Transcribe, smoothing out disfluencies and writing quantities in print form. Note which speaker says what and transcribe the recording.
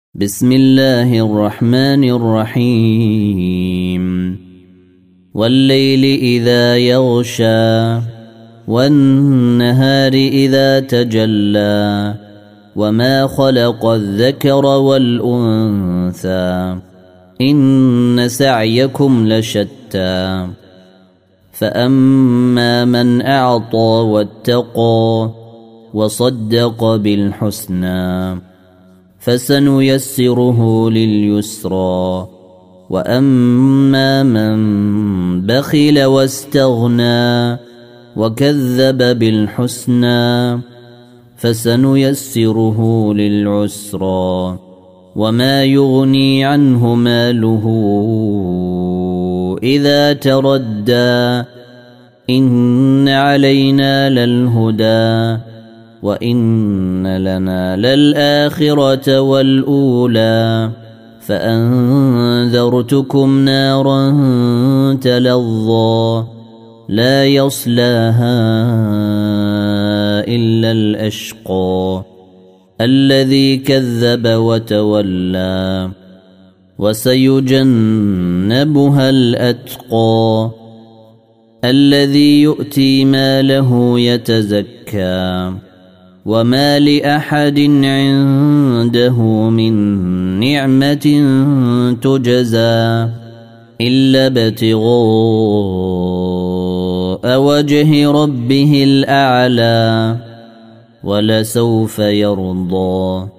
Speaker 1: بسم الله الرحمن الرحيم والليل إذا يغشى والنهار إذا تجلى وما خلق الذكر والأنثى إن سعيكم لشتى فأما من أعطى واتقى وصدق بالحسنى فسنيسره لليسرى وأما من بخل واستغنى وكذب بالحسنى فسنيسره للعسرى وما يغني عنه ماله إذا تردى إن علينا للهدى وإن لنا للآخرة والأولى فأنذرتكم نارا تلظى لا يصلاها إلا الأشقى الذي كذب وتولى وسيجنبها الأتقى الذي يؤتي ماله يتزكى وما لأحد عنده من نعمة تجزى إلا ابتغاء وجه ربه الأعلى ولسوف يرضى